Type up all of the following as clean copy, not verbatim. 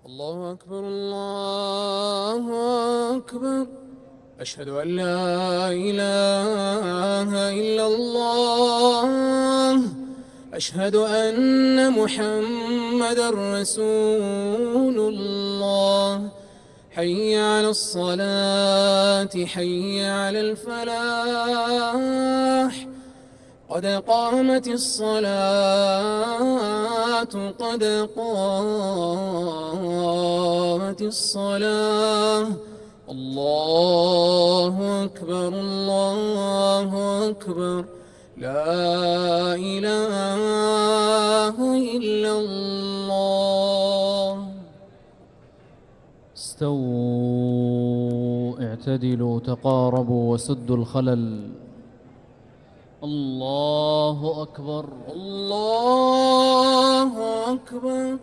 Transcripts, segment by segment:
الله أكبر الله أكبر. أشهد أن لا إله إلا الله. أشهد أن محمدًا رسول الله. حي على الصلاة حي على الفلاح. قد قامت الصلاة قد قامت الصلاة. الله أكبر الله أكبر. لا إله إلا الله. استووا اعتدلوا تقاربوا وسدوا الخلل. الله أكبر الله أكبر.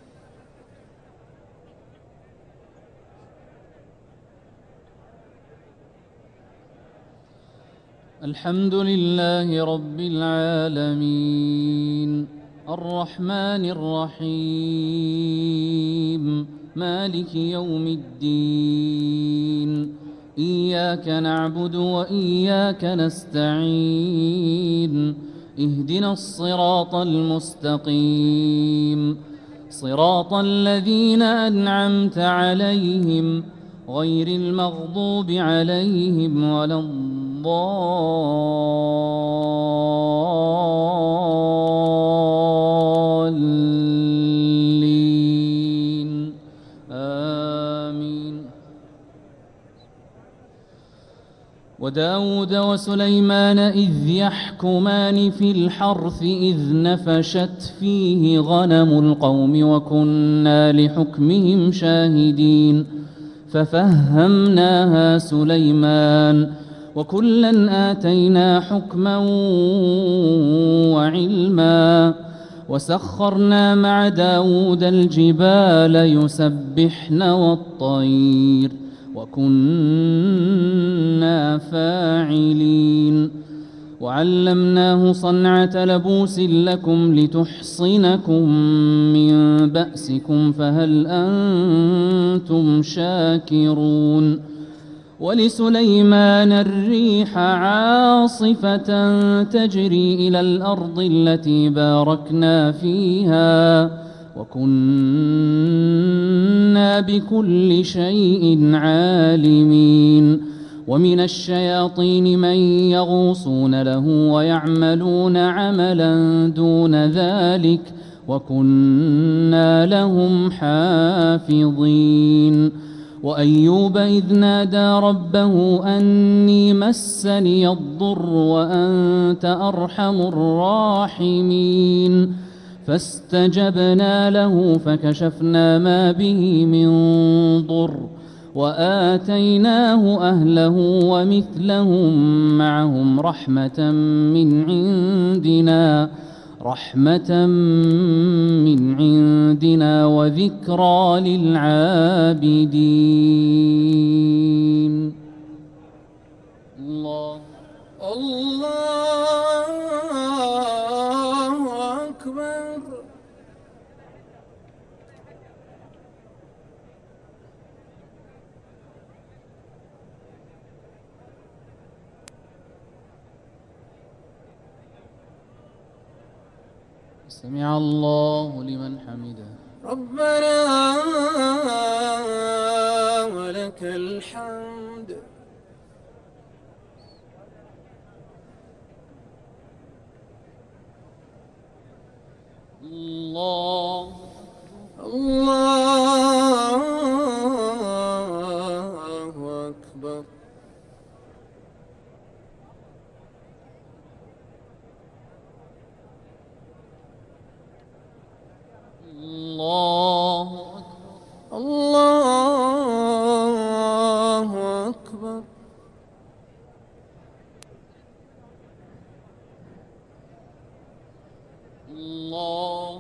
الحمد لله رب العالمين الرحمن الرحيم مالك يوم الدين. إياك نعبد وإياك نستعين. اهدنا الصراط المستقيم صراط الذين أنعمت عليهم غير المغضوب عليهم ولا الضالين آمين. وداود وسليمان إذ يحكمان في الحرث إذ نفشت فيه غنم القوم وكنا لحكمهم شاهدين ففهمناها سليمان وكلا آتينا حكما وعلما وسخرنا مع داود الجبال يسبحن والطير وكنا فاعلين وعلمناه صنعة لبوس لكم لتحصنكم من بأسكم فهل أنتم شاكرون. ولسليمان الريح عاصفة تجري إلى الأرض التي باركنا فيها وكنا بكل شيء عالمين. ومن الشياطين من يغوصون له ويعملون عملا دون ذلك وكنا لهم حافظين. وأيوب إذ نادى ربه أني مسني الضر وأنت أرحم الراحمين فاستجبنا له فكشفنا ما به من ضر وآتيناه أهله ومثلهم معهم رحمة من عندنا وذكرى للعابدين. الله أكبر. سمع الله لمن حمده. ربنا ولك الحمد. الله أكبر. الله أكبر. الله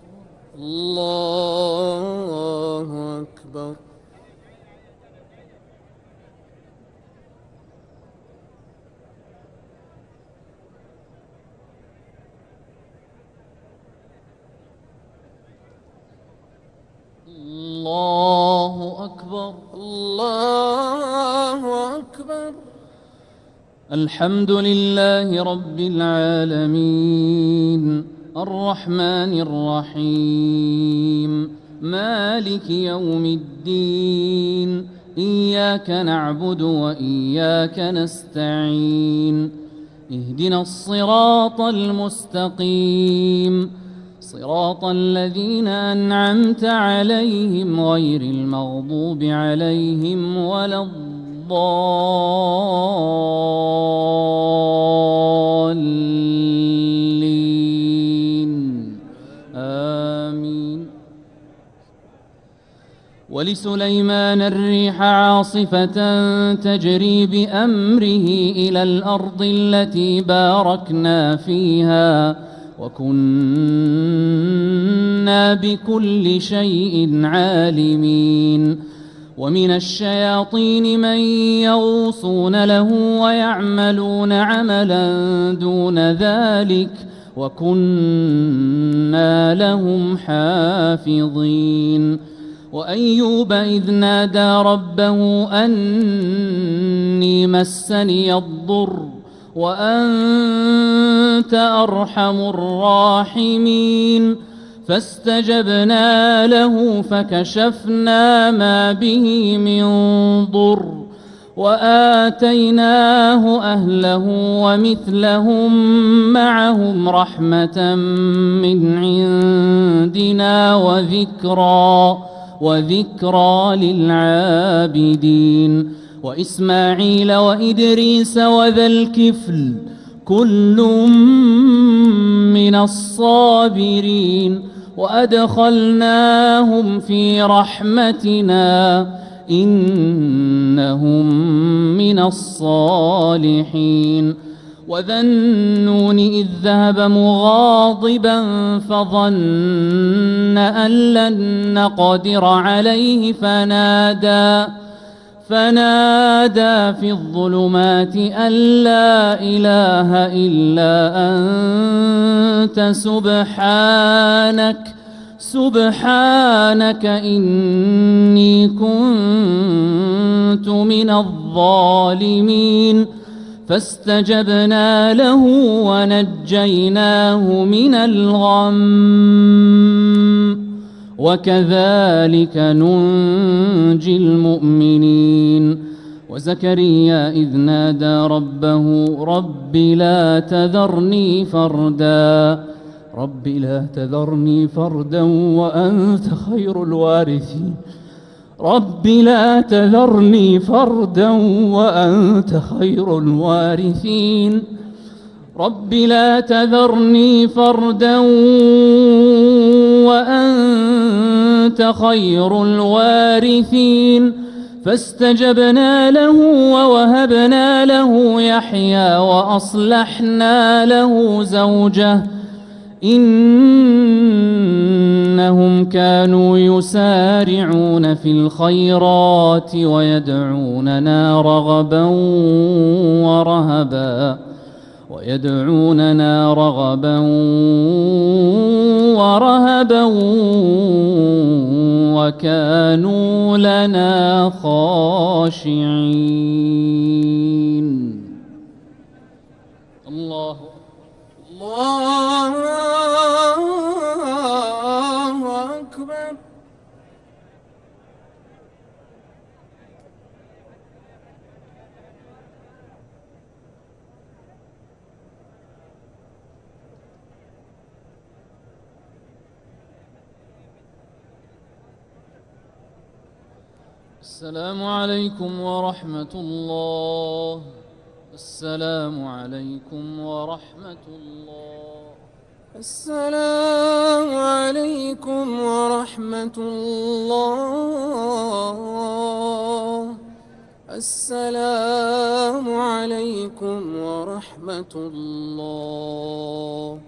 أكبر. الله أكبر. الله أكبر. الحمد لله رب العالمين الرحمن الرحيم مالك يوم الدين إياك نعبد وإياك نستعين اهدنا الصراط المستقيم صراط الذين أنعمت عليهم غير المغضوب عليهم ولا الضالين آمين. ولسليمان الريح عاصفة تجري بأمره إلى الأرض التي باركنا فيها وكنا بكل شيء عالمين. ومن الشياطين من يغوصون له ويعملون عملا دون ذلك وكنا لهم حافظين. وأيوب إذ نادى ربه أني مسني الضر وأنت أرحم الراحمين فاستجبنا له فكشفنا ما به من ضر وآتيناه أهله ومثلهم معهم رحمة من عندنا وذكرى للعابدين. وإسماعيل وإدريس وذا الكفل كل من الصابرين وأدخلناهم في رحمتنا إنهم من الصالحين. وذا النون إذ ذهب مغاضبا فظن أن لن نقدر عليه فنادى في الظلمات أن لا إله إلا أنت سبحانك إني كنت من الظالمين. فاستجبنا له ونجيناه من الغم وكذلك ننجي المؤمنين. وزكريا إذ نادى ربه رب لا تذرني فردا وأنت خير الوارثين. رب لا تذرني فردا وأنت خير الوارثين. رب لا تذرني فردا وأنت خير الوارثين. فاستجبنا له ووهبنا له يحيى وأصلحنا له زوجه إنهم كانوا يسارعون في الخيرات ويدعوننا رغبا ورهبا وكانوا لنا خاشعين. الله أكبر. السلام عليكم ورحمة الله. السلام عليكم ورحمة الله. السلام عليكم ورحمة الله. السلام عليكم ورحمة الله.